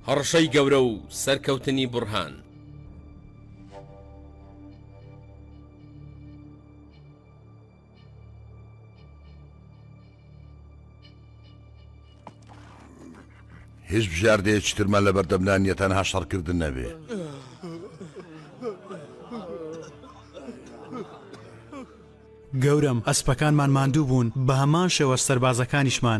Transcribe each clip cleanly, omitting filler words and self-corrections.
هەڕەشەی گەورە و سەرکەوتنی بورهان. هیچ بژاردەیەکی ترمان لە بەردەمدانیە تەنها شەڕکردن نەبێ. گەورم ئەسپەکانمان ماندوو بوون بە هەمان شێوە سەربازەکانیشمان.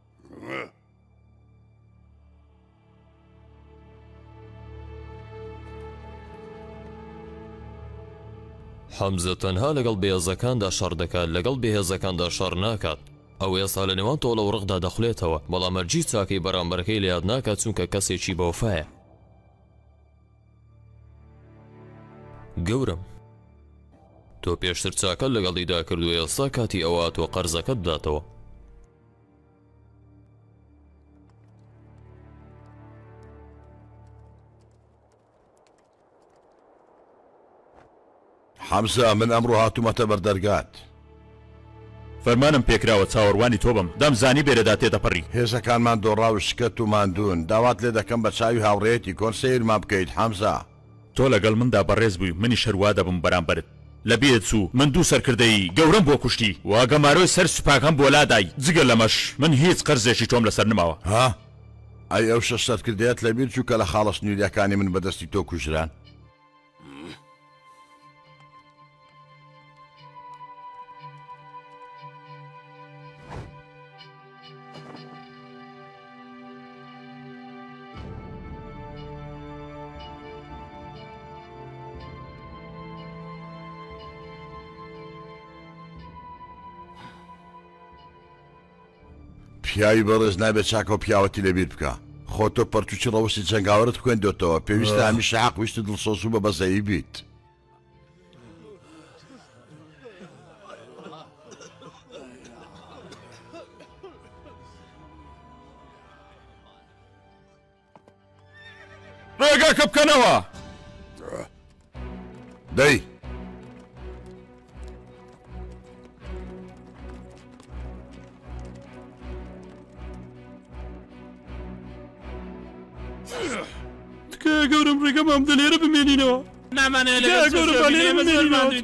حەمزە تەنها لەگەڵ بێهێزەکاندا شەڕ دەکات، لەگەڵ بێهێزەکاندا شەڕ ناکات. ئەو ئێستا لە نێوان تۆڵە و ڕقدا دەخولێتەوە، بەڵام مەرجی چاکەی بەرامبەرەکەی لە یاد ناکات چونکە کەسێکی بەوفایە. گەورم تۆ پێشتر چاکە لەگەڵیدا کردووە، ئێستا کاتی ئەوە تۆ قەرزەکەت بداتەوە. حەمزە من ئەمڕۆ هاتوومەتە بەردەرگات. فەرمانم پێکراوە چاوەڕوانی تۆ بم، دەمزانی بێرەدا تێدەپەڕی. هێزەکانمان دۆڕا و شکەت و ماندوون، داوات لێ دەکەم بە چاوی هاوڕێتی کۆنسەیرمان بکەیت. حەمزە تۆ لەگەڵ مندا بەڕێز بووی، منی شەروا دەبم بەرامبەرت. لە بێت چوو من دوو سەرکردەی گەورەم بۆ کوشتی، واگەمارۆی سەر سوپاکەم بۆ لادای. جگە لەمەش من هیچ قەرزێکی تۆم لەسەر نماوە. ها ئەی ئەو شەش سەرکردەیەت لەبیر چوو کە لە خاڵە سنووریەکانی من بەدەستی تۆ کوژران؟ پیاوی بەڕێز نابێت چاکە و پیاوەتی لەبیر بکە. خۆ تۆ پەرتوچی ڕەوەسی جەنگاوەرت بکەندێتەوە، پێویستە هەمیشە حەق ویست دڵسۆز و بە بەزەیی بیت. ڕێگاکە بکەنەوە. دەی گەورم ڕێگەمام دەلێرە بمێنینەوە. نامانەیە لەگەڵ بمێنینەوە.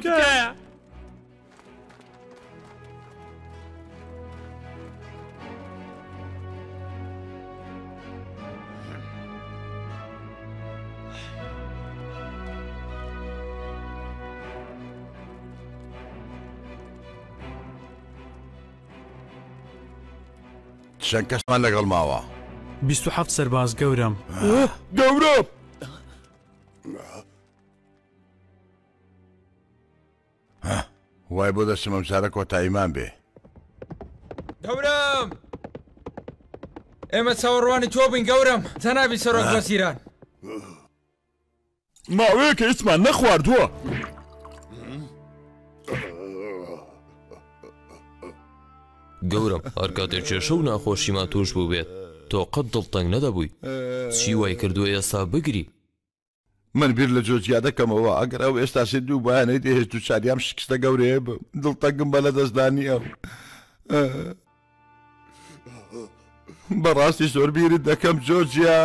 چەند کەسمان لەگەڵ ماوە؟ 27 سەرباز گەورم. گەورم وای بۆ دەستم ئەمجارە کۆتاییمان بێ. گەورم ئێمە چاوەڕوانی تۆ بووین گەورم، جەنابی سەرۆک وەزیران. ماوەیەکە هیچمان نەخواردووە. گەورم هەر کاتێک کێشە و ناخۆشیمان توش بوو بێت تۆ قەت دڵتەنگ نەدەبووی. چی وای کردووە ئێستا بگری؟ من بیر لە جۆجیا دەکەمەوە، ئەگەر ئەو ئێستا سێ دوو بەیانەی دەهێشت و چاریام شکستە گەورەیە بم، دڵتەنگم بە لە دەستدانی ئەو. بەڕاستی زۆر بیرت دەکەم جۆجیا.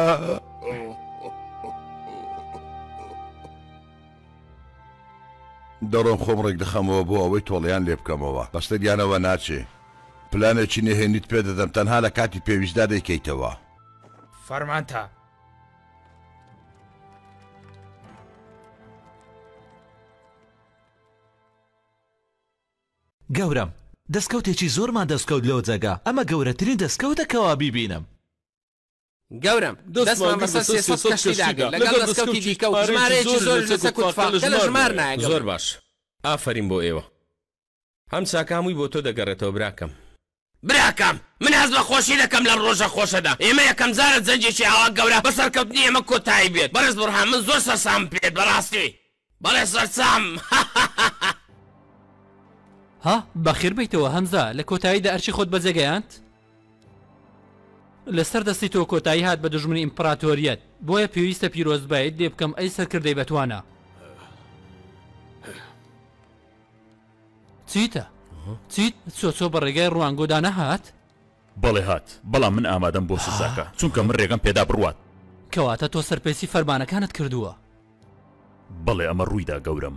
دەڕۆم خۆم ڕێک دەخەمەوە بۆ ئەوەی تۆڵیان لێ بکەمەوە، بەستە دیانەوە ناچێ. پلانێکی نەهێنیت پێ دەدەم، تەنها لە کاتی پێویستدا دەیکەیتەوە. فەرمانتە. گەورم دەستکەوتێکی زۆرمان دەستکەوت لەو جەگا، ئەمە گەورەترین دەستکەوتەکەوا بیبینم. گەورم دەستمان بەسەر 300 کەشتی داگەن لەگەڵ دەستکەوتی دیکە و ژمارەیەکی زۆر لەسەر کوتفاقە لە ژمار نایە. زۆر باش، ئافرین بۆ ئێوە. هەم چاکامووی بۆ تۆ دەگەڕێتەوە براکەم. براکەم من هەز لە خۆشی دەکەم لە ڕۆژە خۆشەدا. ئێمە یەکەم جارە جەنجێکی ئاوا گەورە بەسەرکەوتنی ئێمە کۆتایی بێت. بەڕێز بورهان من زۆر سەرسام پێت بەڕاستی. بەڵێ سەرسام. ها بەخێر بیتەوە هەمزە، لە کۆتاییدا ئەرچی خۆت بەجێگەیاند؟ لەسەر دەستی تۆ کۆتایی هات بە دژمنی ئیمپراتۆریەت، بۆیە پێویستە پیرۆزبایت لێ بکەم ئەی سەرکردەی بەتوانە. چیتە؟ چیت چۆ بە ڕێگای ڕوانگۆدا نەهات؟ بەڵێ هات، بەڵام من ئامادەم بۆ سزاکە، چونکە من ڕێگەم پێدا بڕوات. کەواتە تۆ سەرپێسی فەرمانەکانت کردووە. بەڵێ ئەمە ڕوویدا گەورم.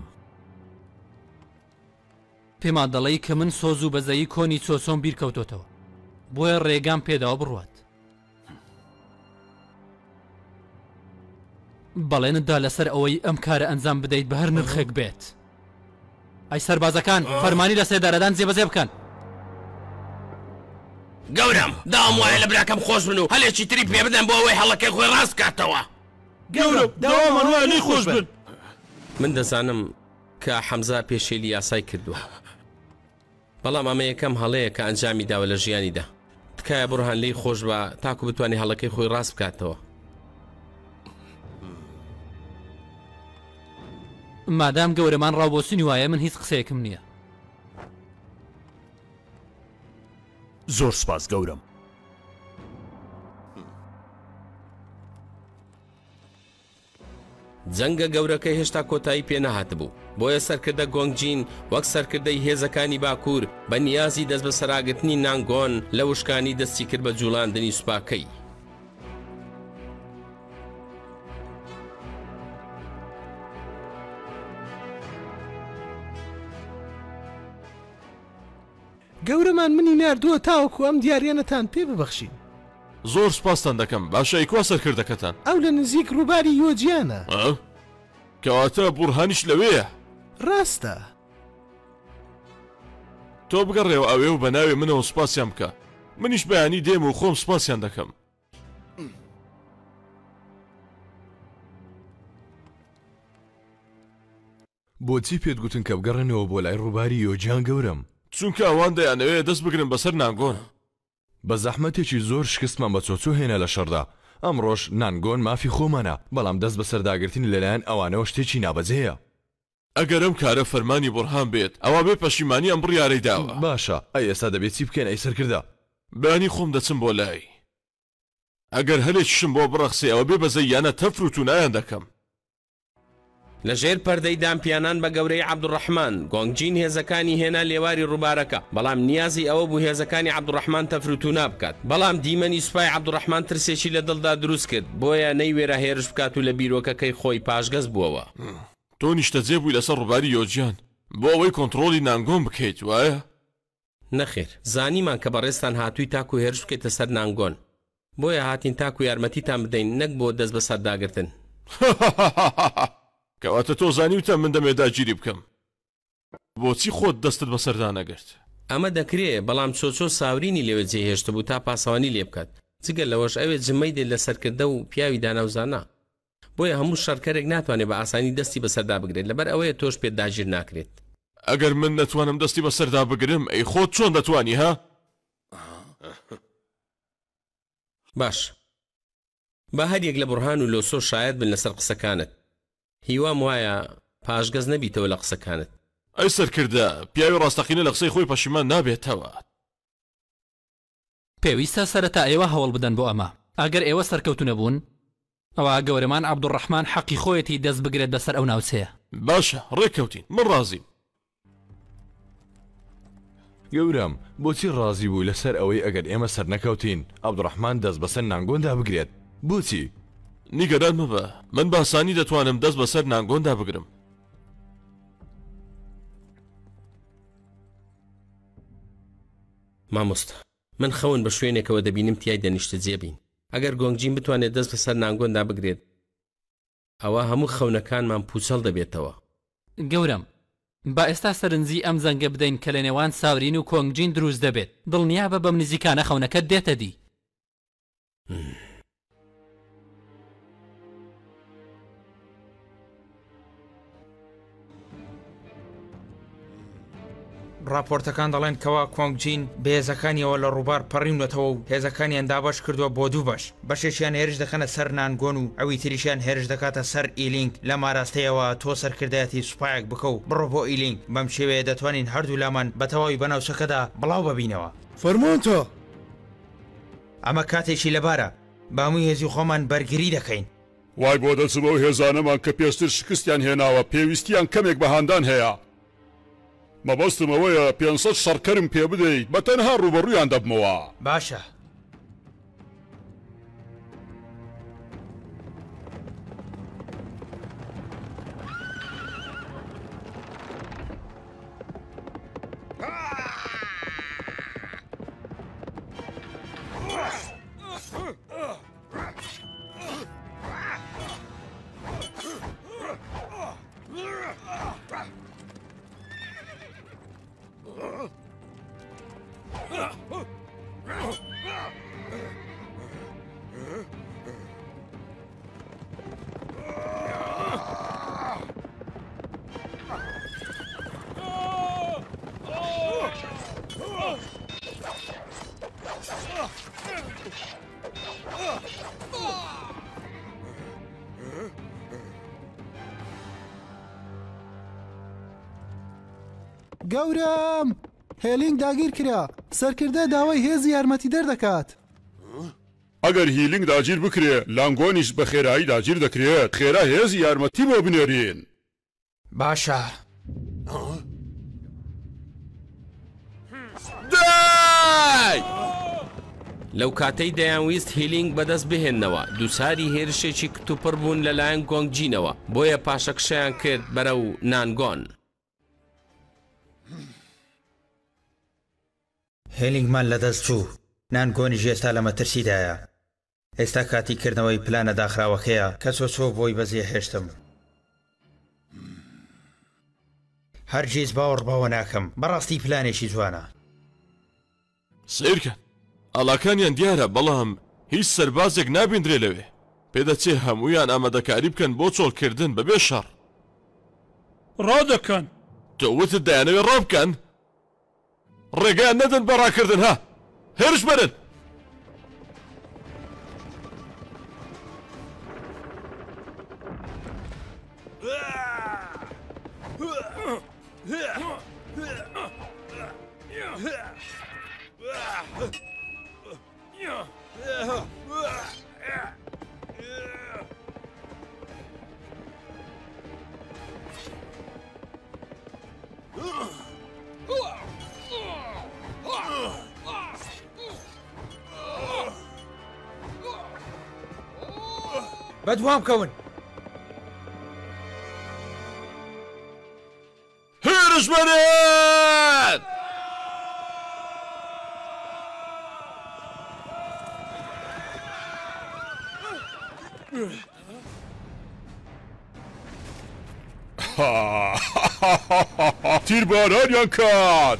پێمان دەڵێی کە من سۆز و بەزەیی کۆنی چۆچۆم بیرکەوتۆتەوە بۆیە ڕێگام پێداوە بڕوات. بەڵێنتدا لەسەر ئەوەی ئەم کارە ئەنجام بدەیت بە هەر نرخێک بێت. ئەی سەربازەکان فەرمانی لە سێدارەدان جێبەجێ بکەن. گەورم داوام وایە لە براکەم خۆش بن و هەلێکی تری پێ بدەن بۆ ئەوەی هەڵەکەی خۆی ڕاست کاتەوە. گەورم داوامان وایە لێی خۆش بن. من دەزانم کە حەمزە پێشێلی یاسای کردووە، بەڵام ئەمە یەکەم هەڵەیە کە ئەنجامی داوە لە ژیانیدا. تکایە بڕۆهان لێی خۆش بە تاکو بتوانێت هەڵەکەی خۆی ڕاست بکاتەوە. مادام گەورەمان ڕاوبۆچنی وایە من هیچ قسەیەکم نییە. زۆر سپاس گەورم. جەنگە گەورەکەی هێشتا کۆتایی پێ نەهاتبوو، بۆیە سەرکردە گۆنگجین وەک سەرکردەی هێزەکانی باکوور بە نیازی دەست بە سەراگرتنی نانگۆن لە وشکانی دەستی کرد بە جوڵاندنی سوپاکەی. گەورەمان منی ناردووە تاوەکو ئەم دیارێنەتان پێ ببەخشین. زۆر سپاسان دەکەم. باشە ئیکوا سەرکردەکەتان؟ ئەو لە نزیک ڕووباری یۆجیانە. کەواتە بورهانیش لەوەیە؟ ڕاستە. تۆ بگەڕێەوە ئەوێ و بە ناوێ منەوە سپاسیان بکە. منیش بەیانی دێم و خۆم سپاسیان دەکەم. بۆچی پێت گوتن کە بگەڕێنەوە بۆ لای ڕووباری یۆجیان گەورم؟ چونکە ئەوان دەیانەوەیە دەست بگرن بەسەر نانگۆن. بە زەحمەتێکی زۆر شکستمان بە چۆچۆ هێنا لە شەردا. ئەمڕۆژ نانگۆن مافی خۆمانە، بەڵام دەست بە سەرداگرتنی لەلایەن ئەوانەوە شتێکی نابەجێیە. ئەگەر ئەم کارە فەرمانی بورهان بێت ئەوە بێ پەشیمانی ئەم بڕیارەی داوە. باشە ئەی ئێستا دەبێت چی بکەین ئەی سەرکردە؟ بانی خۆم دەچم بۆ لای. ئەگەر هەلێکیشم بۆ بڕەخسێ ئەوە بێ بەزەی یانە تەفروت و نایان دەکەم. لە ژێر پەردەی دامپیانان بە گەورەی عەبدوڕەحمان گۆنگجین هێزەکانی هێنا لێواری ڕووبارەکە، بەڵام نیازی ئەوە بوو هێزەکانی عەبدوڕەحمان تەفروت و نابکات. بەڵام دیمەنی سوپای عەبدوڕەحمان ترسێکی لە دڵدا دروست کرد، بۆیە نەیوێرە هێرش بکات و لە بیرۆکەکەی خۆی پاشگەز بووەوە. تۆ نیشتەجێ بووی لەسەر ڕووباری یۆجیان بۆ ئەوەی کۆنتڕۆلی نانگۆن بکەیت وایە؟ نەخێر، زانیمان کە بەڕێستان هاتووی تاکو هێرش بکەیتە سەر نانگۆن، بۆیە هاتین تاکو یارمەتیتان بدەین نەک بۆ دەست بە سەرداگرتن. کەواتە تۆ زانیوتە من دەمێدا گیری بکەم. بۆچی خۆت دەستت بە سەردا نەگرت؟ ئەمە دەکرێت، بەڵام چۆچۆ ساورینی لێوە جێهێشتە بوو تا پاسەوانی لێ بکات. جگەل لەوەش ئەوێت جمەی دێت لە سەرکردە و پیاوی داناوزانە، بۆیە هەموو شەڕکەرێک ناتوانێت بە ئاسانی دەستی بەسەردا بگرێت، لەبەر ئەوەیە تۆش پێت داگیر ناکرێت. ئەگەر من نەتوانم دەستی بەسەردا بگرم ئەی خۆت چۆن دەتوانی ها؟ باش، با هەر یەک لە بورهان و لۆسۆ شایەت بن لەسەر قسەکانت. هیوام وایە پاشگەز نەبیتەوە لە قسەکانت. ئەی سەرکردە، پیاوی ڕاستەقینە لە قسەی خۆی پەشیمان نابێتەوە. پێویستە سەرەتا ئێوە هەوڵ بدەن بۆ ئەمە. ئەگەر ئێوە سەرکەوتونە بوون ئەوە گەورەمان عەبدوڕەحمان حەقی خۆیەتی دەست بگرێت بەسەر ئەو ناوچەیە. باشە ڕێککەوتین، من ڕازیم. گەورم بۆچی ڕازی بوو لەسەر ئەوەی ئەگەر ئێمە سەر نەکەوتین عەبدوڕەحمان دەست بەسەر نانگۆندا بگرێت؟ بۆچی؟ نیگەران مەبە، من باسانی دەتوانم دەست بەسەر نانگۆندا بگرم. مامۆستا، من خەون بە شوێنێکەوە دەبینم تیای دەنیشتە جێبین. ئەگەر گۆنگجین بتوانێت دەست بەسەر نانگۆندا بگرێت ئەوە هەموو خەونەکانمان پوچەڵ دەبێتەوە. گەورم، با ئێستا سەرنجی ئەم زەنگە بدەین کە لە نێوان ساورین و کۆنگجین دروست دەبێت. دڵنیا بە بەم نزیکانە خەونەکەت دێتە دی. راپۆرتەکان دەڵێن کەوا کۆنگجین بەهێزەکانیەوە لە ڕووبار پەڕیونەتەوە و هێزەکانیان دابەش کردووە بۆ دوو بەش. بەشێکیان هێرش دەخەنە سەر نانگۆن و ئەوی تریشیان هێرش دەکاتە سەر ئیلینگ. لە ماراستەیەوە تۆ سەرکردایەتی سوپایەک بکە و بڕۆ بۆ ئیلینگ. بەم شێوەیە دەتوانین هەردوو لامان بە تەواوی بەناوچەکەدا بڵاو ببینەوە. فەرموون تۆ. ئەمە کاتێکی لەبارە، بامووی هێزی خۆمان بەرگری دەکەین. وای بۆ دەچمەوە هێزانەمان کە پێشتر شکستیان هێناوە پێویستیان کەمێک بەهاندان هەیە. مەبەستم ئەوەیە 500 شەڕکەرم پێ بدەیت بە تەنها ڕوبەڕوویان دەبمەوە. باشە. گەورم هێلینگ داگیر کرا سەرکردە داوای هێزی یارمەتی دەردەکات ئەگەر هیلینگ داگیر بکرێ لانگۆنیش بە خێرایی داگیر دەکرێت خێرا هێزی یارمەتی بۆ بنێرین باشە لەو کاتەی دەیانویست هیلینگ بەدەست بهێننەوە دووساری هێرشێکی کتوپڕ بوون لەلایەن گۆنگجینەوە بۆیە پاشەکشەیان کرد بەرەو نانگۆن هێلینگمان لەدەست چوو نانگۆنیش ئێستا لە مەترسیدایە ئێستا کاتی کردنەوەی پلانە داخراوەکەیە کە چۆ بۆی بەزیە هێشتم هەرگیز باوەڕ بەوە ناکەم بەڕاستی پلانێکی جوانە سیرکە ئاڵاکانیان دیارە بەڵام هیچ سەربازێک نابیندرێ لەوێ پێدەچێ هەمویان ئامادەکاری بکەن بۆ چۆڵکردن بەبێ شەڕ ڕادەکەن تۆوتت دەیانەوێ ڕابکەن ڕێگەیان نەدەن بە ڕاکردن ها هێرش بەرن بەدوام کەون هێرش بەرن تیربارانیان کات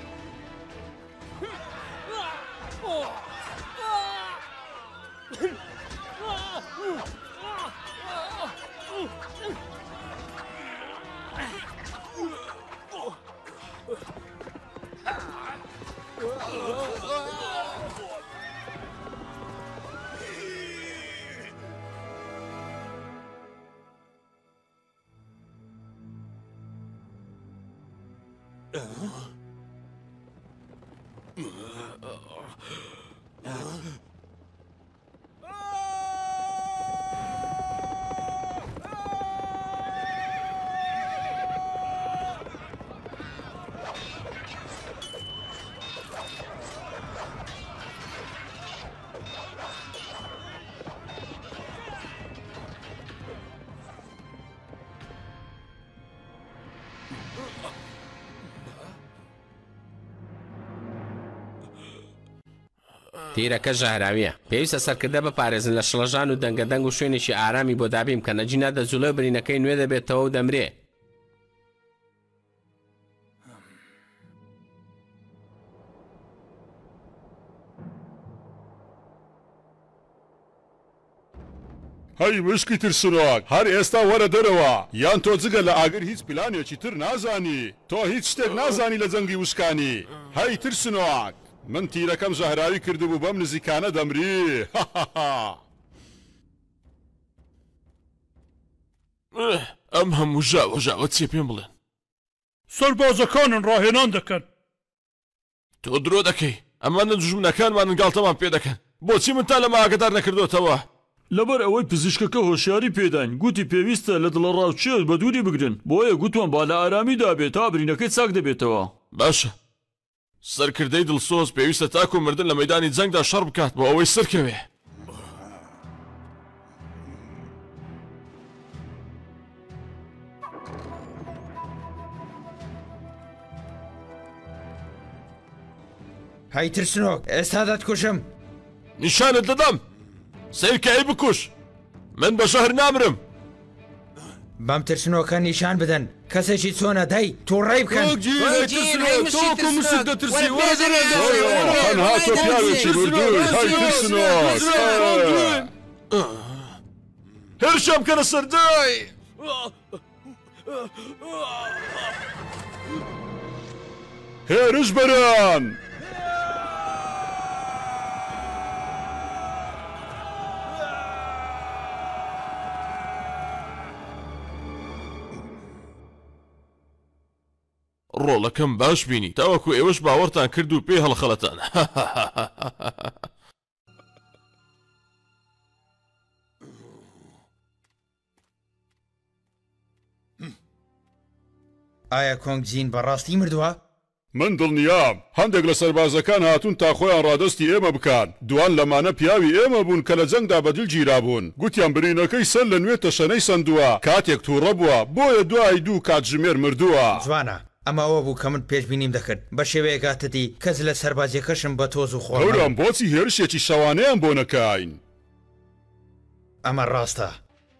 تیرەکە ژاراویە پێویستە سەرکردە بپارێزن لە شڵەژان و دەنگەدەنگ و شوێنێکی ئارامی بۆ دابیم کە نەجینا دەجوڵە برینەکەی نوێ دەبێتەوە و دەمرێ هەی مشکی ترسنۆک هەر ئێستا وەرە دەرەوە یان تۆ جگە لە ئاگر هیچ پلانێکی تر نازانی تۆ هیچ شتێک نازانی لە جەنگی وشکانی هەی ترسنۆک من تیرەکەم ژەهراوی کردبوو بەم نزیکانە دەمری ئەم هەموو ژاوە چێ پێم بڵێن سەربازەکانن ڕاهێنان دەکەن تۆ درۆ دەکەی ئەمانە دژمنەکانمان گاڵتەمان پێ دەکەن بۆچی من تا لەمە ئاگدار نەکردوتەوە لەبەر ئەوەی پزیشکەکە هۆشیاری پێداین گوتی پێویستە لە دڵە ڕاوچێت بە دووری بگرن بۆیە گوتوان با لە ئارامی دابێت تا برینەکەی چاک دەبێتەوە باشە سەرکردەی دڵسۆز پێویستە تاکو مردن لە مەیدانی جەنگدا شەڕ بکات بۆ ئەوەی سەرکەوێ هەی ترسنۆک ئێستا دەتکوشم نیشانت دەدەم سیرکەی بکوش من بە شەهر نامرم بەم ترسنۆکە نیشان بدەن کەسێکی چۆنە دەی تووڕێ بکەن هاتۆ پیاوێکی بردووی هەی ترسنۆک هێرشام کەنە سەردای هێرش بەران ڕۆڵەکەم باش بینی تاوەکو ئێوەش باوەڕتان کرد و پێ هەڵخەڵەتان ئایا کۆنگجین بەڕاستی مردووە؟ من دڵنیام هەندێک لە سەربازەکان هاتوون تا خۆیان ڕادستی ئێمە بکات دوان لەمانە پیاوی ئێمە بوون کە لە جەنگدا بەدل گیرابوون گوتیان برینەکەی سەر لە نوێ تەشەنەی سندووە کاتێک تووڕە بووە بۆیە دوای دوو کاتژمێر مردووە جوانە ئەمە ئەوە بوو کە من پێشبینیم دەکرد بە شێوەیە کاتتی کەس لە سەربازیەکەشم بە تۆز و خۆڵ گەورم بۆچی هێرشێکی شەوانەیان بۆ نەکاین ئەمە ڕاستە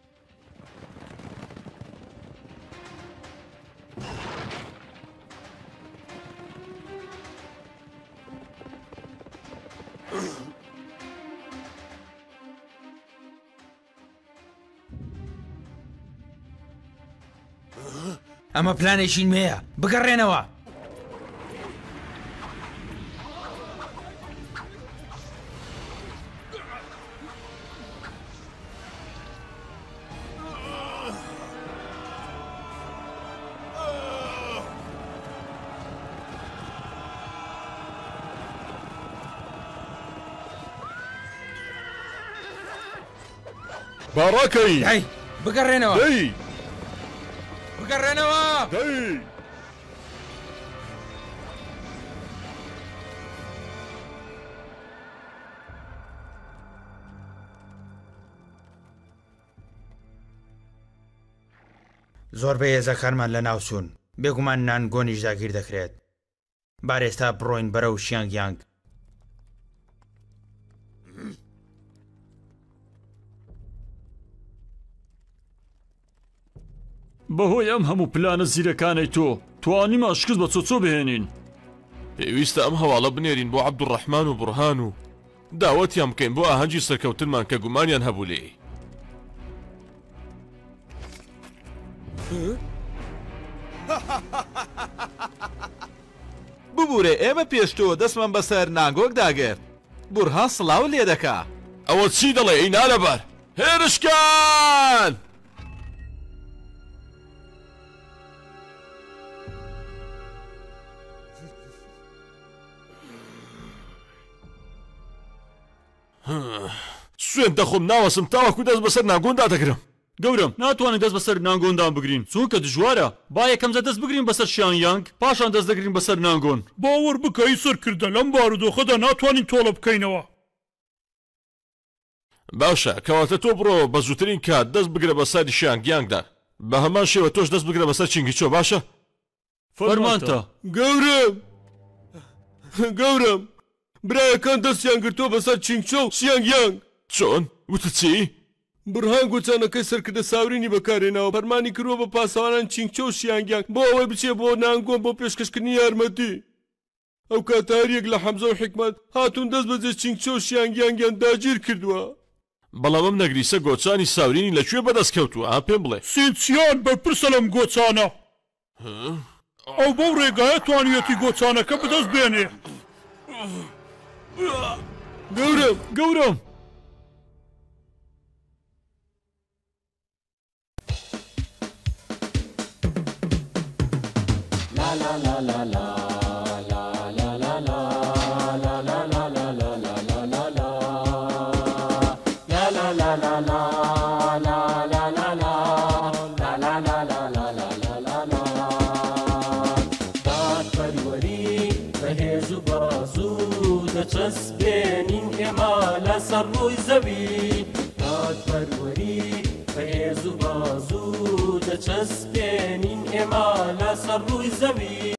ئەمە پلانێکی نوێیە بگەڕێنەوە باڕاکەی بگەڕێنەوە بگەڕێنەوە زۆربەی هێزەکانمان لە ناوچوون بێگومان نانگۆنیش داگیر دەکرێت بارێستا بڕۆین بەرەو شیانگیانگ بەهۆی ئەم هەموو پلانە زیرەکانەی تۆ توانیم ئاشکست بە چۆچۆ بهێنین پێویستە ئەم هەواڵە بنێرین بۆ عەبدوڕەحمان و بورهان و داوەتیان بکەین بۆ ئاهەنگی سەرکەوتنمان کە گومانیان هەبوو لێ ببوورێ ئێمە پێشتۆ دەستمان بەسەر ناگۆک داگرت بورهان سڵاو لێ دەکا ئەوە چی دەڵێ ئەینا لەبەر هێرشکان سوێن دەخۆم ناوەسم تاوەکو دەست بەسەر ناگۆندا دەگرم گەورم ناتوانین دەست بەسەر نانگۆندان بگرین چونکە دژوارە با یەکەمزە دەست بگرین بەسەر شیانیانگ پاشان دەست دەگرین بەسەر نانگۆن باوەڕ بکەی سەرکردە لەم بارودۆخەدا ناتوانین تۆڵە بکەینەوە باشە کەواتە تۆ بڕۆ بە زووترین کات دەست بگرە بەسەر شیانگیانگدا بە هەمان شێوە تۆش دەست بگرە بەسەر چینگیچۆ باشە فەرمانتە گەورم برایەکان دەستیان گرتۆ بەسەر چینگچۆ و شیانگیانگ چۆن وتە چی؟ برهان گوتانەکەی سەرکردە ساورینی بەکارێنەوە فەرمانی کردووە بە پاسەوانان چینگچۆ و شیانگیانگ بۆ ئەوەی بچێ بۆ نانگۆن بۆ پێشکەشکردنی یارمەتی ئەو کاتاریەک لە حەمزە و حکمەت هاتوون دەست بەجێ چینگچۆ و شیانگیانگیان داگیر کردووە بەڵام ئەم نەگریسە گۆچانی ساورینی لەکوێ بەدەست کەوتووە پێم بڵێ سینچیان بەرپرسە لەم گۆچانە ئەو بەو ڕێگایە توانیەتی گۆچانەکە بەدەست بێنێ گەورم چەسبێنین ئێمە لەسەر ڕووی زەوی دادپەروەری بەهێز و بازوو دەچەسبێنین ئێمە لەسەر ڕووی زەوی